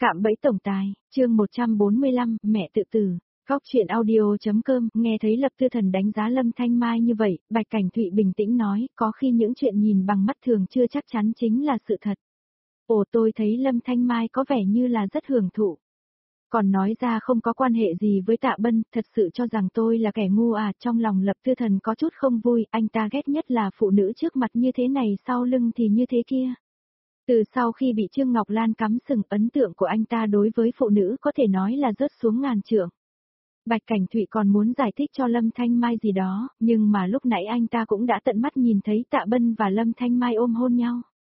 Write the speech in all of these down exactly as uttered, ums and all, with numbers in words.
Cạm bẫy tổng tài, chương một trăm bốn mươi lăm, mẹ tự tử. Góc truyện audio.com, nghe thấy Lập Tư Thần đánh giá Lâm Thanh Mai như vậy, Bạch Cảnh Thụy bình tĩnh nói, có khi những chuyện nhìn bằng mắt thường chưa chắc chắn chính là sự thật. Ồ, tôi thấy Lâm Thanh Mai có vẻ như là rất hưởng thụ. Còn nói ra không có quan hệ gì với Tạ Bân, thật sự cho rằng tôi là kẻ ngu à, trong lòng Lập Tư Thần có chút không vui, anh ta ghét nhất là phụ nữ trước mặt như thế này sau lưng thì như thế kia. Từ sau khi bị Trương Ngọc Lan cắm sừng, ấn tượng của anh ta đối với phụ nữ có thể nói là rớt xuống ngàn trượng. Bạch Cảnh Thụy còn muốn giải thích cho Lâm Thanh Mai gì đó, nhưng mà lúc nãy anh ta cũng đã tận mắt nhìn thấy Tạ Bân và Lâm Thanh Mai ôm hôn nhau.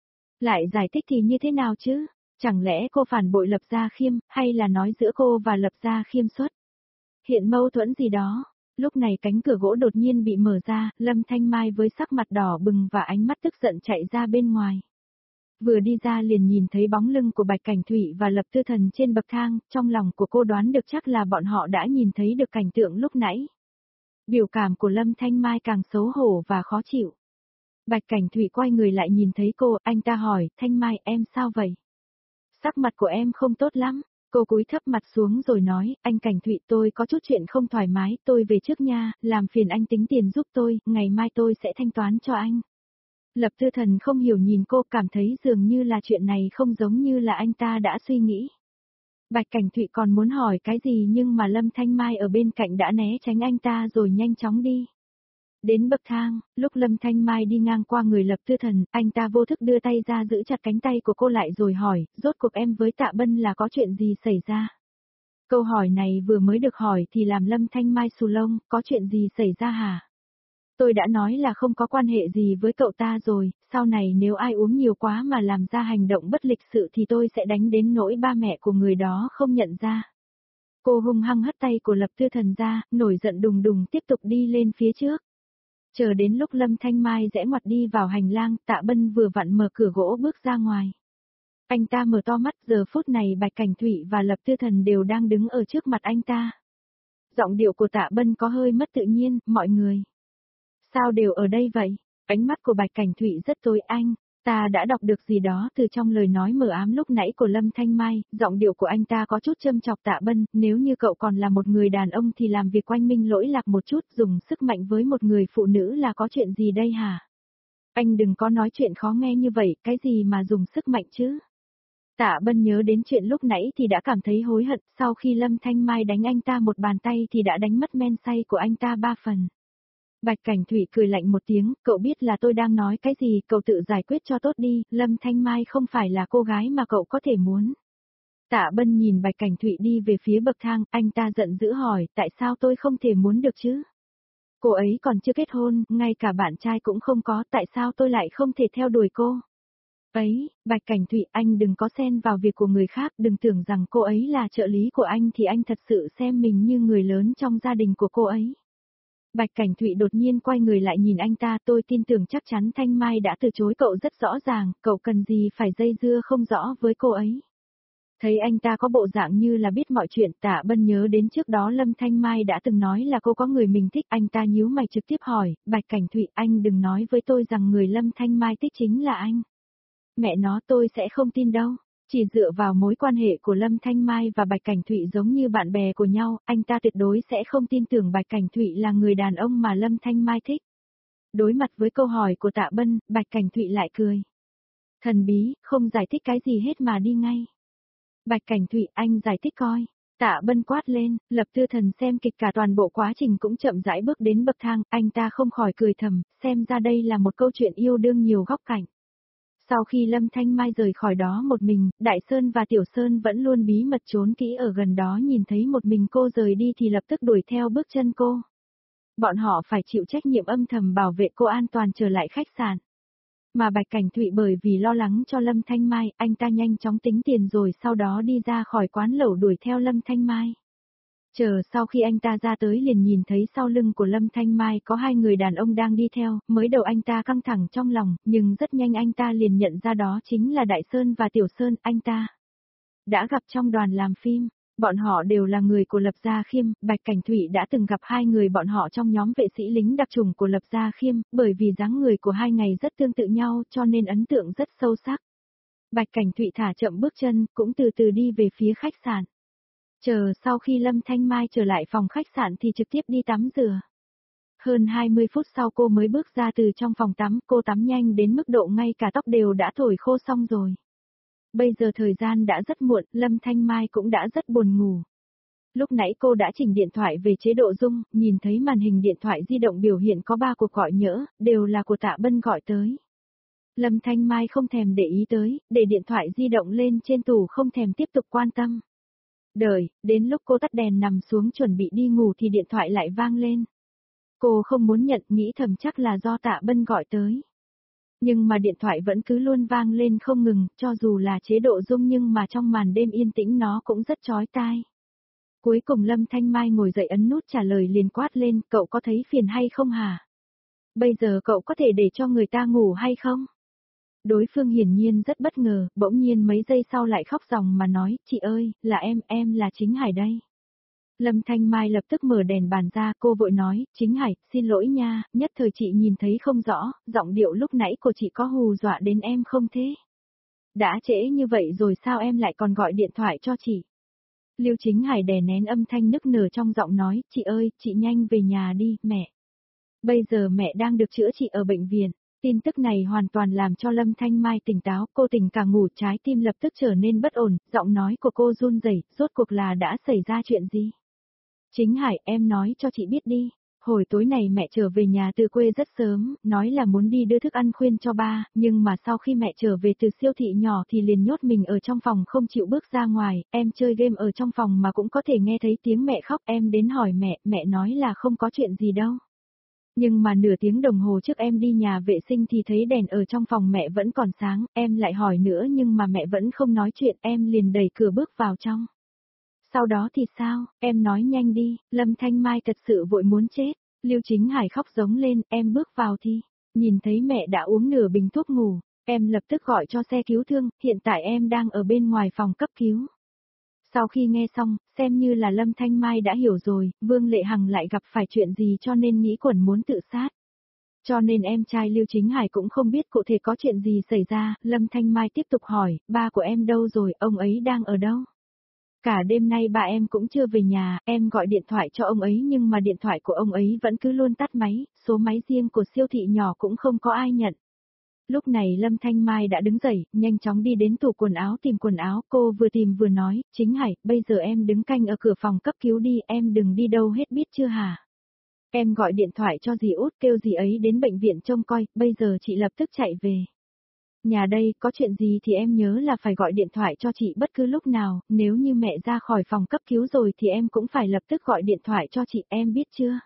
Lại giải thích thì như thế nào chứ? Chẳng lẽ cô phản bội Lập Gia Khiêm, hay là nói giữa cô và Lập Gia Khiêm xuất hiện mâu thuẫn gì đó? Lúc này cánh cửa gỗ đột nhiên bị mở ra, Lâm Thanh Mai với sắc mặt đỏ bừng và ánh mắt tức giận chạy ra bên ngoài. Vừa đi ra liền nhìn thấy bóng lưng của Bạch Cảnh Thụy và Lập Tư Thần trên bậc thang, trong lòng của cô đoán được chắc là bọn họ đã nhìn thấy được cảnh tượng lúc nãy. Biểu cảm của Lâm Thanh Mai càng xấu hổ và khó chịu. Bạch Cảnh Thụy quay người lại nhìn thấy cô, anh ta hỏi, Thanh Mai em sao vậy? Sắc mặt của em không tốt lắm. Cô cúi thấp mặt xuống rồi nói, anh Cảnh Thụy tôi có chút chuyện không thoải mái, tôi về trước nha, làm phiền anh tính tiền giúp tôi, ngày mai tôi sẽ thanh toán cho anh. Lập Tư Thần không hiểu nhìn cô, cảm thấy dường như là chuyện này không giống như là anh ta đã suy nghĩ. Bạch Cảnh Thụy còn muốn hỏi cái gì nhưng mà Lâm Thanh Mai ở bên cạnh đã né tránh anh ta rồi nhanh chóng đi. Đến bậc thang, lúc Lâm Thanh Mai đi ngang qua người Lập Tư Thần, anh ta vô thức đưa tay ra giữ chặt cánh tay của cô lại rồi hỏi, rốt cuộc em với Tạ Bân là có chuyện gì xảy ra? Câu hỏi này vừa mới được hỏi thì làm Lâm Thanh Mai xù lông, có chuyện gì xảy ra hả? Tôi đã nói là không có quan hệ gì với cậu ta rồi, sau này nếu ai uống nhiều quá mà làm ra hành động bất lịch sự thì tôi sẽ đánh đến nỗi ba mẹ của người đó không nhận ra. Cô hung hăng hất tay của Lập Tư Thần ra, nổi giận đùng đùng tiếp tục đi lên phía trước. Chờ đến lúc Lâm Thanh Mai rẽ ngoặt đi vào hành lang, Tạ Bân vừa vặn mở cửa gỗ bước ra ngoài. Anh ta mở to mắt, giờ phút này Bạch Cảnh Thụy và Lập Tư Thần đều đang đứng ở trước mặt anh ta. Giọng điệu của Tạ Bân có hơi mất tự nhiên, mọi người. Sao đều ở đây vậy? Ánh mắt của Bạch Cảnh Thụy rất tối anh, ta đã đọc được gì đó từ trong lời nói mờ ám lúc nãy của Lâm Thanh Mai, giọng điệu của anh ta có chút châm chọc Tạ Bân, nếu như cậu còn là một người đàn ông thì làm việc quanh minh lỗi lạc một chút, dùng sức mạnh với một người phụ nữ là có chuyện gì đây hả? Anh đừng có nói chuyện khó nghe như vậy, cái gì mà dùng sức mạnh chứ? Tạ Bân nhớ đến chuyện lúc nãy thì đã cảm thấy hối hận, sau khi Lâm Thanh Mai đánh anh ta một bàn tay thì đã đánh mất men say của anh ta ba phần. Bạch Cảnh Thụy cười lạnh một tiếng, cậu biết là tôi đang nói cái gì, cậu tự giải quyết cho tốt đi, Lâm Thanh Mai không phải là cô gái mà cậu có thể muốn. Tạ Bân nhìn Bạch Cảnh Thụy đi về phía bậc thang, anh ta giận dữ hỏi, tại sao tôi không thể muốn được chứ? Cô ấy còn chưa kết hôn, ngay cả bạn trai cũng không có, tại sao tôi lại không thể theo đuổi cô? Ấy, Bạch Cảnh Thụy, anh đừng có xen vào việc của người khác, đừng tưởng rằng cô ấy là trợ lý của anh thì anh thật sự xem mình như người lớn trong gia đình của cô ấy. Bạch Cảnh Thụy đột nhiên quay người lại nhìn anh ta, tôi tin tưởng chắc chắn Thanh Mai đã từ chối cậu rất rõ ràng, cậu cần gì phải dây dưa không rõ với cô ấy. Thấy anh ta có bộ dạng như là biết mọi chuyện, Tạ Bân nhớ đến trước đó Lâm Thanh Mai đã từng nói là cô có người mình thích, anh ta nhíu mày trực tiếp hỏi, Bạch Cảnh Thụy anh đừng nói với tôi rằng người Lâm Thanh Mai thích chính là anh. Mẹ nó tôi sẽ không tin đâu. Chỉ dựa vào mối quan hệ của Lâm Thanh Mai và Bạch Cảnh Thụy giống như bạn bè của nhau, anh ta tuyệt đối sẽ không tin tưởng Bạch Cảnh Thụy là người đàn ông mà Lâm Thanh Mai thích. Đối mặt với câu hỏi của Tạ Bân, Bạch Cảnh Thụy lại cười. Thần bí, không giải thích cái gì hết mà đi ngay. Bạch Cảnh Thụy anh giải thích coi. Tạ Bân quát lên, Lập Tư Thần xem kịch cả toàn bộ quá trình cũng chậm rãi bước đến bậc thang, anh ta không khỏi cười thầm, xem ra đây là một câu chuyện yêu đương nhiều góc cạnh. Sau khi Lâm Thanh Mai rời khỏi đó một mình, Đại Sơn và Tiểu Sơn vẫn luôn bí mật trốn kỹ ở gần đó nhìn thấy một mình cô rời đi thì lập tức đuổi theo bước chân cô. Bọn họ phải chịu trách nhiệm âm thầm bảo vệ cô an toàn trở lại khách sạn. Mà Bạch Cảnh Thụy bởi vì lo lắng cho Lâm Thanh Mai, anh ta nhanh chóng tính tiền rồi sau đó đi ra khỏi quán lẩu đuổi theo Lâm Thanh Mai. Chờ sau khi anh ta ra tới liền nhìn thấy sau lưng của Lâm Thanh Mai có hai người đàn ông đang đi theo, mới đầu anh ta căng thẳng trong lòng, nhưng rất nhanh anh ta liền nhận ra đó chính là Đại Sơn và Tiểu Sơn, anh ta đã gặp trong đoàn làm phim, bọn họ đều là người của Lập Gia Khiêm, Bạch Cảnh Thụy đã từng gặp hai người bọn họ trong nhóm vệ sĩ lính đặc chủng của Lập Gia Khiêm, bởi vì dáng người của hai người rất tương tự nhau cho nên ấn tượng rất sâu sắc. Bạch Cảnh Thụy thả chậm bước chân, cũng từ từ đi về phía khách sạn. Chờ sau khi Lâm Thanh Mai trở lại phòng khách sạn thì trực tiếp đi tắm rửa. Hơn hai mươi phút sau cô mới bước ra từ trong phòng tắm, cô tắm nhanh đến mức độ ngay cả tóc đều đã thổi khô xong rồi. Bây giờ thời gian đã rất muộn, Lâm Thanh Mai cũng đã rất buồn ngủ. Lúc nãy cô đã chỉnh điện thoại về chế độ rung, nhìn thấy màn hình điện thoại di động biểu hiện có ba cuộc gọi nhỡ, đều là của Tạ Bân gọi tới. Lâm Thanh Mai không thèm để ý tới, để điện thoại di động lên trên tủ không thèm tiếp tục quan tâm. Đợi, đến lúc cô tắt đèn nằm xuống chuẩn bị đi ngủ thì điện thoại lại vang lên. Cô không muốn nhận, nghĩ thầm chắc là do Tạ Bân gọi tới. Nhưng mà điện thoại vẫn cứ luôn vang lên không ngừng, cho dù là chế độ rung nhưng mà trong màn đêm yên tĩnh nó cũng rất chói tai. Cuối cùng Lâm Thanh Mai ngồi dậy ấn nút trả lời liền quát lên, cậu có thấy phiền hay không hả? Bây giờ cậu có thể để cho người ta ngủ hay không? Đối phương hiển nhiên rất bất ngờ, bỗng nhiên mấy giây sau lại khóc ròng mà nói, chị ơi, là em, em là Chính Hải đây. Lâm Thanh Mai lập tức mở đèn bàn ra, cô vội nói, Chính Hải, xin lỗi nha, nhất thời chị nhìn thấy không rõ, giọng điệu lúc nãy của chị có hù dọa đến em không thế? Đã trễ như vậy rồi sao em lại còn gọi điện thoại cho chị? Lưu Chính Hải đè nén âm thanh nức nở trong giọng nói, chị ơi, chị nhanh về nhà đi, mẹ. Bây giờ mẹ đang được chữa trị ở bệnh viện. Tin tức này hoàn toàn làm cho Lâm Thanh Mai tỉnh táo, cô tỉnh cả ngủ trái tim lập tức trở nên bất ổn, giọng nói của cô run rẩy, rốt cuộc là đã xảy ra chuyện gì? Chính Hải, em nói cho chị biết đi. Hồi tối này mẹ trở về nhà từ quê rất sớm, nói là muốn đi đưa thức ăn khuyên cho ba, nhưng mà sau khi mẹ trở về từ siêu thị nhỏ thì liền nhốt mình ở trong phòng không chịu bước ra ngoài, em chơi game ở trong phòng mà cũng có thể nghe thấy tiếng mẹ khóc, em đến hỏi mẹ, mẹ nói là không có chuyện gì đâu. Nhưng mà nửa tiếng đồng hồ trước em đi nhà vệ sinh thì thấy đèn ở trong phòng mẹ vẫn còn sáng, em lại hỏi nữa nhưng mà mẹ vẫn không nói chuyện, em liền đẩy cửa bước vào trong. Sau đó thì sao, em nói nhanh đi, Lâm Thanh Mai thật sự vội muốn chết. Lưu Chính Hải khóc giống lên, em bước vào thì, nhìn thấy mẹ đã uống nửa bình thuốc ngủ, em lập tức gọi cho xe cứu thương, hiện tại em đang ở bên ngoài phòng cấp cứu. Sau khi nghe xong, xem như là Lâm Thanh Mai đã hiểu rồi, Vương Lệ Hằng lại gặp phải chuyện gì cho nên nghĩ quẩn muốn tự sát. Cho nên em trai Lưu Chính Hải cũng không biết cụ thể có chuyện gì xảy ra, Lâm Thanh Mai tiếp tục hỏi, ba của em đâu rồi, ông ấy đang ở đâu? Cả đêm nay ba em cũng chưa về nhà, em gọi điện thoại cho ông ấy nhưng mà điện thoại của ông ấy vẫn cứ luôn tắt máy, số máy riêng của siêu thị nhỏ cũng không có ai nhận. Lúc này Lâm Thanh Mai đã đứng dậy, nhanh chóng đi đến tủ quần áo tìm quần áo, cô vừa tìm vừa nói, Chính Hải, bây giờ em đứng canh ở cửa phòng cấp cứu đi, em đừng đi đâu hết biết chưa hả? Em gọi điện thoại cho dì Út kêu dì ấy đến bệnh viện trông coi, bây giờ chị lập tức chạy về. Nhà đây, có chuyện gì thì em nhớ là phải gọi điện thoại cho chị bất cứ lúc nào, nếu như mẹ ra khỏi phòng cấp cứu rồi thì em cũng phải lập tức gọi điện thoại cho chị, em biết chưa?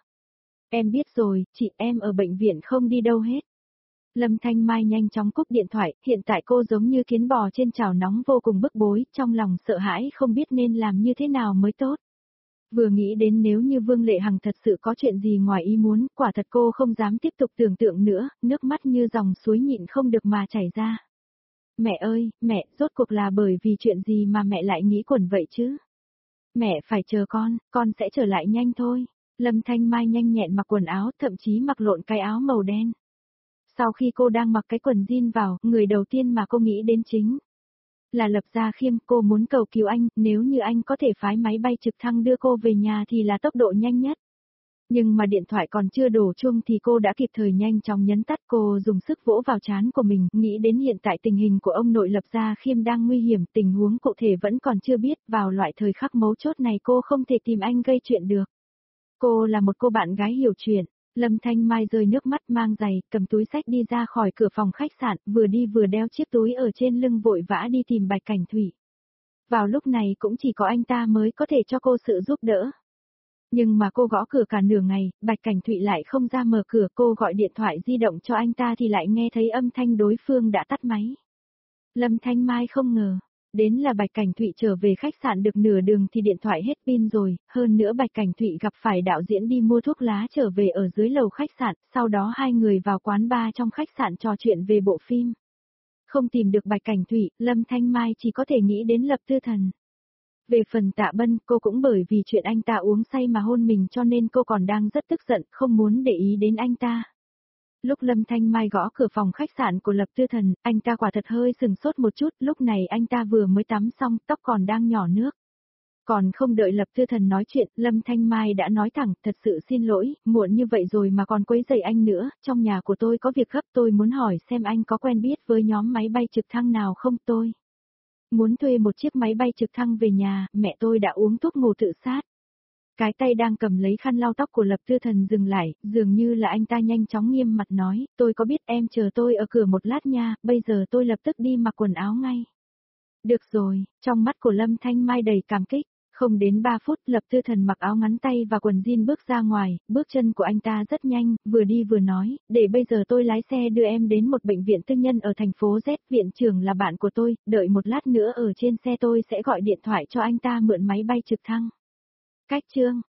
Em biết rồi, chị, em ở bệnh viện không đi đâu hết. Lâm Thanh Mai nhanh chóng cúp điện thoại, hiện tại cô giống như kiến bò trên chảo nóng vô cùng bức bối, trong lòng sợ hãi không biết nên làm như thế nào mới tốt. Vừa nghĩ đến nếu như Vương Lệ Hằng thật sự có chuyện gì ngoài ý muốn, quả thật cô không dám tiếp tục tưởng tượng nữa, nước mắt như dòng suối nhịn không được mà chảy ra. Mẹ ơi, mẹ, rốt cuộc là bởi vì chuyện gì mà mẹ lại nghĩ quẩn vậy chứ? Mẹ phải chờ con, con sẽ trở lại nhanh thôi. Lâm Thanh Mai nhanh nhẹn mặc quần áo, thậm chí mặc lộn cái áo màu đen. Sau khi cô đang mặc cái quần jean vào, người đầu tiên mà cô nghĩ đến chính là Lập Gia Khiêm, cô muốn cầu cứu anh, nếu như anh có thể phái máy bay trực thăng đưa cô về nhà thì là tốc độ nhanh nhất. Nhưng mà điện thoại còn chưa đổ chuông thì cô đã kịp thời nhanh chóng nhấn tắt, cô dùng sức vỗ vào trán của mình, nghĩ đến hiện tại tình hình của ông nội Lập Gia Khiêm đang nguy hiểm, tình huống cụ thể vẫn còn chưa biết, vào loại thời khắc mấu chốt này cô không thể tìm anh gây chuyện được. Cô là một cô bạn gái hiểu chuyện. Lâm Thanh Mai rơi nước mắt mang giày, cầm túi xách đi ra khỏi cửa phòng khách sạn, vừa đi vừa đeo chiếc túi ở trên lưng vội vã đi tìm Bạch Cảnh Thụy. Vào lúc này cũng chỉ có anh ta mới có thể cho cô sự giúp đỡ. Nhưng mà cô gõ cửa cả nửa ngày, Bạch Cảnh Thụy lại không ra mở cửa, cô gọi điện thoại di động cho anh ta thì lại nghe thấy âm thanh đối phương đã tắt máy. Lâm Thanh Mai không ngờ. Đến là Bạch Cảnh Thụy trở về khách sạn được nửa đường thì điện thoại hết pin rồi, hơn nữa Bạch Cảnh Thụy gặp phải đạo diễn đi mua thuốc lá trở về ở dưới lầu khách sạn, sau đó hai người vào quán bar trong khách sạn trò chuyện về bộ phim. Không tìm được Bạch Cảnh Thụy, Lâm Thanh Mai chỉ có thể nghĩ đến Lập Tư Thần. Về phần Tạ Bân, cô cũng bởi vì chuyện anh ta uống say mà hôn mình cho nên cô còn đang rất tức giận, không muốn để ý đến anh ta. Lúc Lâm Thanh Mai gõ cửa phòng khách sạn của Lập Tư Thần, anh ta quả thật hơi sừng sốt một chút, lúc này anh ta vừa mới tắm xong, tóc còn đang nhỏ nước. Còn không đợi Lập Tư Thần nói chuyện, Lâm Thanh Mai đã nói thẳng, thật sự xin lỗi, muộn như vậy rồi mà còn quấy rầy anh nữa, trong nhà của tôi có việc gấp, tôi muốn hỏi xem anh có quen biết với nhóm máy bay trực thăng nào không. Tôi muốn thuê một chiếc máy bay trực thăng về nhà, mẹ tôi đã uống thuốc ngủ tự sát. Cái tay đang cầm lấy khăn lau tóc của Lập Tư Thần dừng lại, dường như là anh ta nhanh chóng nghiêm mặt nói, tôi có biết, em chờ tôi ở cửa một lát nha, bây giờ tôi lập tức đi mặc quần áo ngay. Được rồi, trong mắt của Lâm Thanh Mai đầy cảm kích. Không đến ba phút, Lập Tư Thần mặc áo ngắn tay và quần jean bước ra ngoài, bước chân của anh ta rất nhanh, vừa đi vừa nói, để bây giờ tôi lái xe đưa em đến một bệnh viện tư nhân ở thành phố Z, viện trưởng là bạn của tôi, đợi một lát nữa ở trên xe tôi sẽ gọi điện thoại cho anh ta mượn máy bay trực thăng. Cách chương